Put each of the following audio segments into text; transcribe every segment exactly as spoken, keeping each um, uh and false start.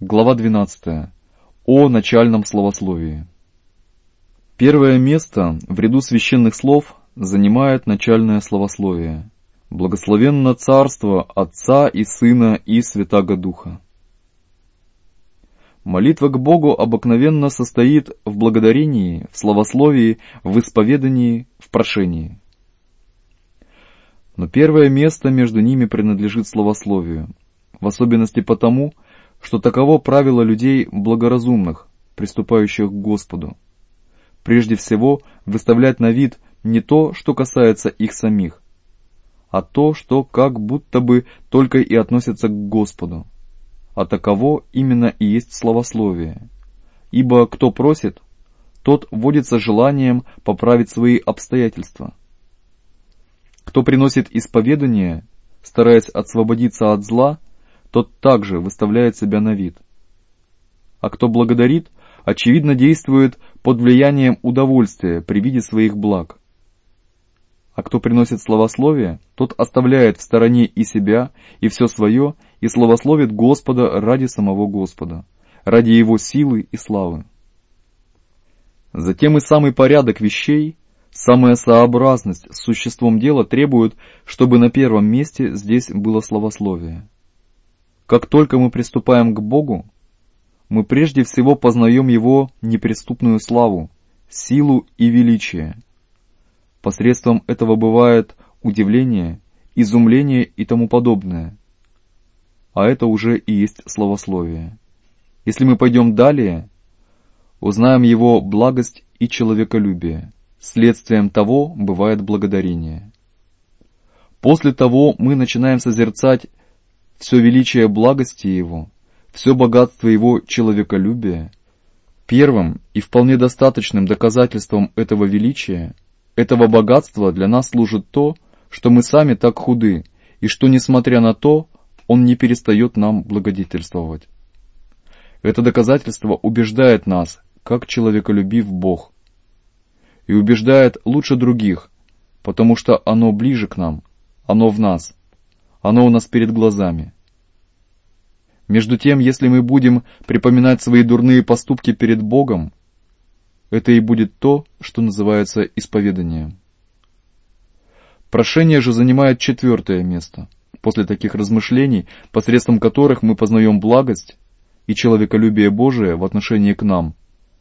Глава двенадцатая. О начальном словословии. Первое место в ряду священных слов занимает начальное словословие. Благословенно царство Отца и Сына и Святаго Духа. Молитва к Богу обыкновенно состоит в благодарении, в словословии, в исповедании, в прошении. Но первое место между ними принадлежит словословию, в особенности потому, что таково правило людей благоразумных, приступающих к Господу. Прежде всего, выставлять на вид не то, что касается их самих, а то, что как будто бы только и относится к Господу. А таково именно и есть словословие. Ибо кто просит, тот водится желанием поправить свои обстоятельства. Кто приносит исповедание, стараясь освободиться от зла, тот также выставляет себя на вид. А кто благодарит, очевидно действует под влиянием удовольствия при виде своих благ. А кто приносит словословие, тот оставляет в стороне и себя, и все свое, и словословит Господа ради самого Господа, ради Его силы и славы. Затем и самый порядок вещей, самая сообразность с существом дела требуют, чтобы на первом месте здесь было словословие. Как только мы приступаем к Богу, мы прежде всего познаем Его неприступную славу, силу и величие. Посредством этого бывает удивление, изумление и тому подобное. А это уже и есть словословие. Если мы пойдем далее, узнаем Его благость и человеколюбие. Следствием того бывает благодарение. После того мы начинаем созерцать все величие благости Его, все богатство Его человеколюбия. Первым и вполне достаточным доказательством этого величия, этого богатства для нас служит то, что мы сами так худы, и что, несмотря на то, Он не перестает нам благодетельствовать. Это доказательство убеждает нас, как человеколюбив Бог, и убеждает лучше других, потому что оно ближе к нам, оно в нас, оно у нас перед глазами. Между тем, если мы будем припоминать свои дурные поступки перед Богом, это и будет то, что называется исповеданием. Прошение же занимает четвертое место, после таких размышлений, посредством которых мы познаем благость и человеколюбие Божие в отношении к нам.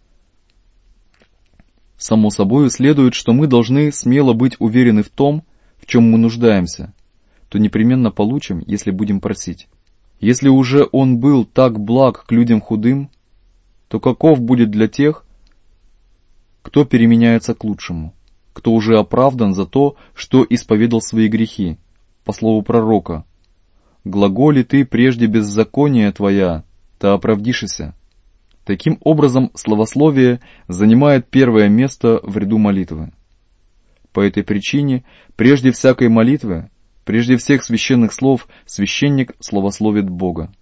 Само собой следует, что мы должны смело быть уверены в том, в чем мы нуждаемся, то непременно получим, если будем просить. Если уже Он был так благ к людям худым, то каков будет для тех, кто переменяется к лучшему, кто уже оправдан за то, что исповедал свои грехи, по слову пророка: «Глаголи ты прежде беззакония твоя, та оправдишься». Таким образом, словословие занимает первое место в ряду молитвы. По этой причине, прежде всякой молитвы, прежде всех священных слов, священник словословит Бога.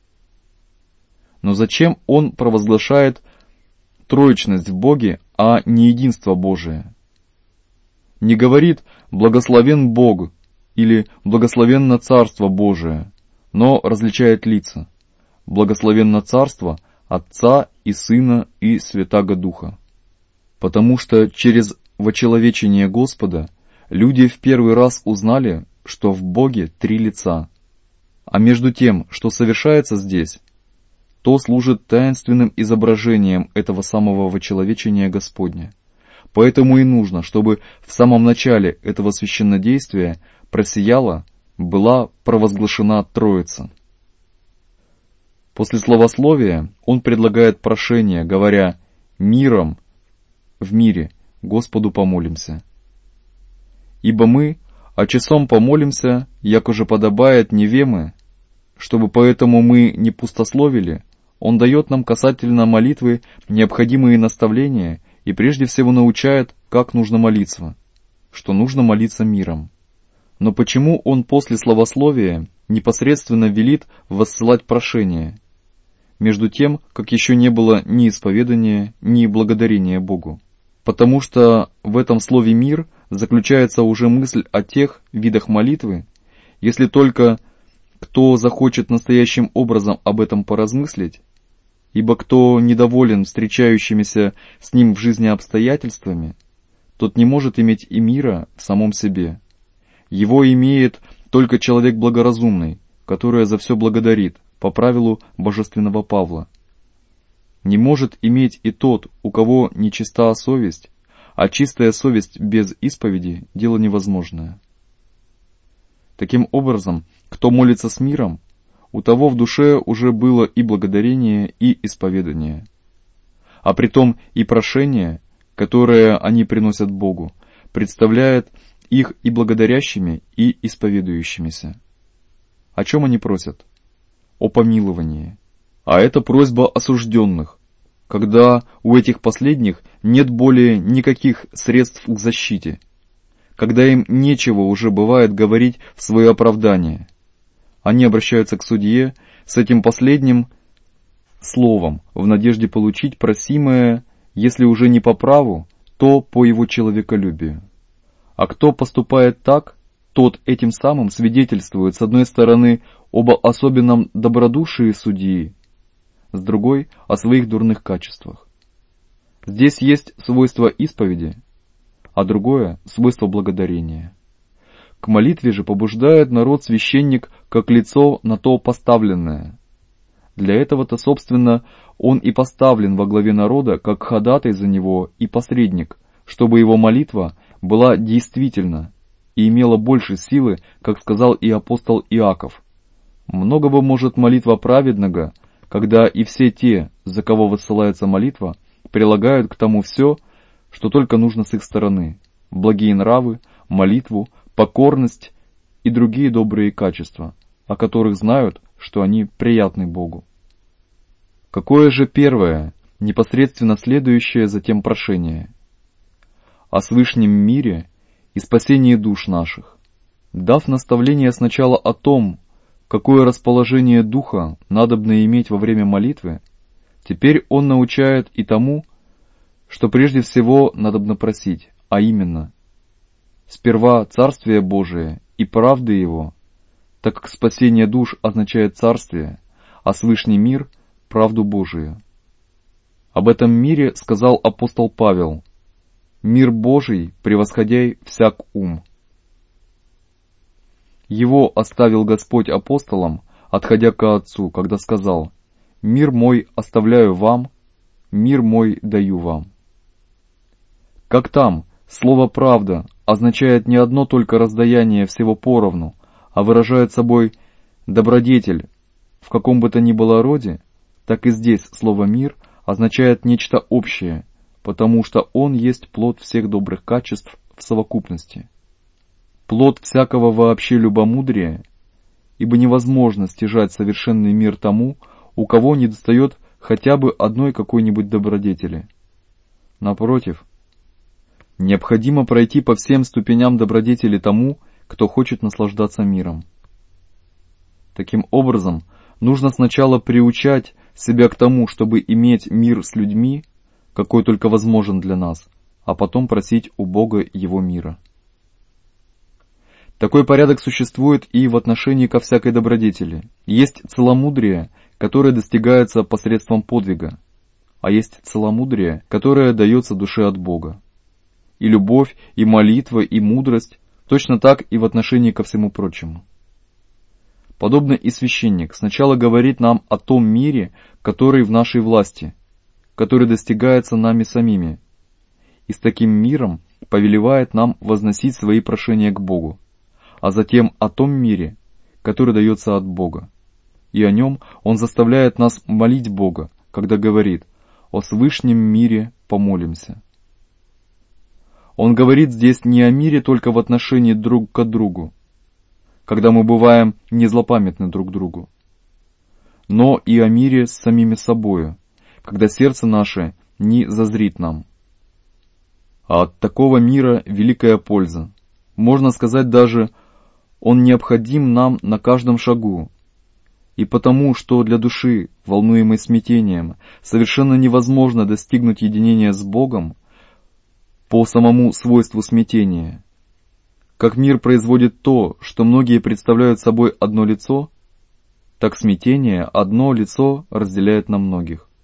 Но зачем он провозглашает троечность в Боге, а не единство Божие? Не говорит «благословен Бог» или «благословенно Царство Божие», но различает лица: «благословенно Царство Отца и Сына и Святаго Духа». Потому что через вочеловечение Господа люди в первый раз узнали, что в Боге три лица. А между тем, что совершается здесь, то служит таинственным изображением этого самого вочеловечения Господня. Поэтому и нужно, чтобы в самом начале этого священнодействия просияла, была провозглашена Троица. После словословия он предлагает прошение, говоря: «Миром в мире Господу помолимся». Ибо мы, а часом помолимся, якоже подобает невемы, чтобы поэтому мы не пустословили, Он дает нам касательно молитвы необходимые наставления и прежде всего научает, как нужно молиться, что нужно молиться миром. Но почему Он после словословия непосредственно велит воссылать прошение, между тем, как еще не было ни исповедания, ни благодарения Богу? Потому что в этом слове «мир» заключается уже мысль о тех видах молитвы, если только кто захочет настоящим образом об этом поразмыслить, ибо кто недоволен встречающимися с ним в жизни обстоятельствами, тот не может иметь и мира в самом себе. Его имеет только человек благоразумный, который за все благодарит, по правилу божественного Павла. Не может иметь и тот, у кого нечиста совесть, а чистая совесть без исповеди – дело невозможное. Таким образом, кто молится с миром, у того в душе уже было и благодарение, и исповедание. А притом и прошение, которое они приносят Богу, представляет их и благодарящими, и исповедующимися. О чем они просят? О помиловании. А это просьба осужденных, когда у этих последних нет более никаких средств к защите, когда им нечего уже бывает говорить в свое оправдание. Они обращаются к судье с этим последним словом, в надежде получить просимое, если уже не по праву, то по его человеколюбию. А кто поступает так, тот этим самым свидетельствует, с одной стороны, об особенном добродушии судьи, с другой — о своих дурных качествах. Здесь есть свойство исповеди, а другое — свойство благодарения. К молитве же побуждает народ священник как лицо на то поставленное. Для этого-то, собственно, он и поставлен во главе народа как ходатай за него и посредник, чтобы его молитва была действительна и имела больше силы, как сказал и апостол Иаков. Многого может молитва праведного, когда и все те, за кого высылается молитва, прилагают к тому все, что только нужно с их стороны: благие нравы, молитву, покорность и другие добрые качества, о которых знают, что они приятны Богу. Какое же первое, непосредственно следующее затем прошение? О свышнем мире и спасении душ наших. Дав наставление сначала о том, какое расположение духа надобно иметь во время молитвы, теперь он научает и тому, что прежде всего надобно просить, а именно: сперва Царствие Божие и правды Его, так как спасение душ означает Царствие, а свышний мир — правду Божию. Об этом мире сказал апостол Павел: «Мир Божий, превосходяй всяк ум». Его оставил Господь апостолам, отходя ко Отцу, когда сказал: «Мир мой оставляю вам, мир мой даю вам». Как там слово «правда» означает не одно только раздаяние всего поровну, а выражает собой добродетель в каком бы то ни было роде, так и здесь слово «мир» означает нечто общее, потому что он есть плод всех добрых качеств в совокупности. Плод всякого вообще любомудрия, ибо невозможно стяжать совершенный мир тому, у кого недостает хотя бы одной какой-нибудь добродетели. Напротив, необходимо пройти по всем ступеням добродетели тому, кто хочет наслаждаться миром. Таким образом, нужно сначала приучать себя к тому, чтобы иметь мир с людьми, какой только возможен для нас, а потом просить у Бога Его мира. Такой порядок существует и в отношении ко всякой добродетели. Есть целомудрие, которое достигается посредством подвига, а есть целомудрие, которое дается душе от Бога. И любовь, и молитва, и мудрость, точно так и в отношении ко всему прочему. Подобно и священник сначала говорит нам о том мире, который в нашей власти, который достигается нами самими, и с таким миром повелевает нам возносить свои прошения к Богу, а затем о том мире, который дается от Бога. И о нем он заставляет нас молить Бога, когда говорит: «О свышнем мире помолимся». Он говорит здесь не о мире только в отношении друг к другу, когда мы бываем не злопамятны друг другу, но и о мире с самими собою, когда сердце наше не зазрит нам. А от такого мира великая польза. Можно сказать даже, он необходим нам на каждом шагу, и потому, что для души, волнуемой смятением, совершенно невозможно достигнуть единения с Богом по самому свойству смятения. Как мир производит то, что многие представляют собой одно лицо, так смятение одно лицо разделяет на многих.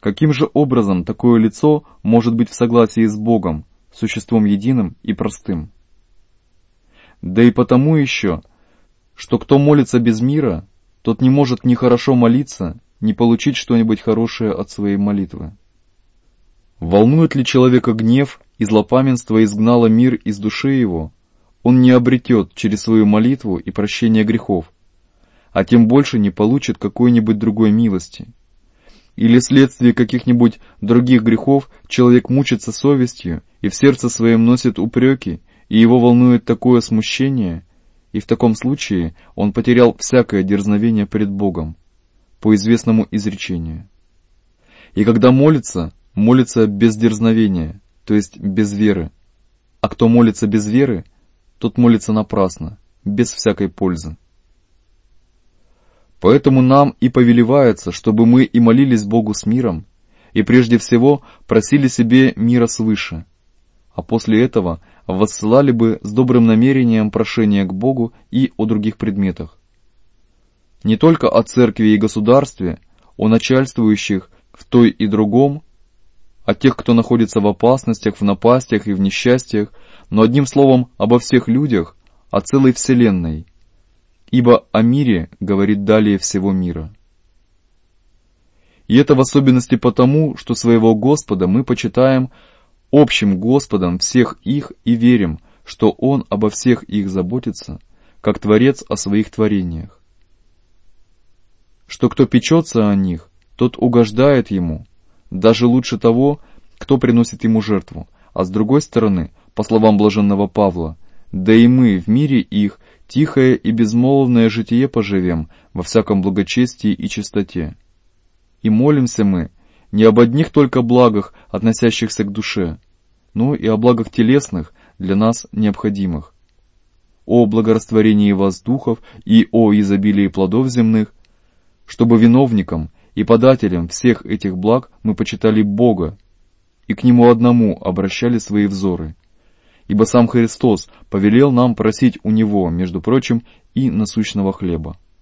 Каким же образом такое лицо может быть в согласии с Богом, существом единым и простым? Да и потому еще, что кто молится без мира, тот не может ни хорошо молиться, ни получить что-нибудь хорошее от своей молитвы. Волнует ли человека гнев и злопамятство изгнало мир из души его, он не обретет через свою молитву и прощение грехов, а тем больше не получит какой-нибудь другой милости. Или вследствие каких-нибудь других грехов человек мучится совестью и в сердце своем носит упреки, и его волнует такое смущение, и в таком случае он потерял всякое дерзновение пред Богом, по известному изречению. И когда молится, молится без дерзновения, то есть без веры. А кто молится без веры, тот молится напрасно, без всякой пользы. Поэтому нам и повелевается, чтобы мы и молились Богу с миром, и прежде всего просили себе мира свыше, а после этого воссылали бы с добрым намерением прошения к Богу и о других предметах. Не только о церкви и государстве, о начальствующих в той и другом, о тех, кто находится в опасностях, в напастях и в несчастьях, но одним словом обо всех людях, о целой вселенной, ибо о мире говорит далее всего мира. И это в особенности потому, что своего Господа мы почитаем общим Господом всех их и верим, что Он обо всех их заботится, как Творец о своих творениях. Что кто печется о них, тот угождает Ему, даже лучше того, кто приносит Ему жертву, а с другой стороны, по словам блаженного Павла, да и мы в мире их тихое и безмолвное житие поживем во всяком благочестии и чистоте. И молимся мы не об одних только благах, относящихся к душе, но и о благах телесных, для нас необходимых, о благорастворении воздухов и о изобилии плодов земных, чтобы виновником и подателем всех этих благ мы почитали Бога и к Нему одному обращали свои взоры. Ибо сам Христос повелел нам просить у Него, между прочим, и насущного хлеба.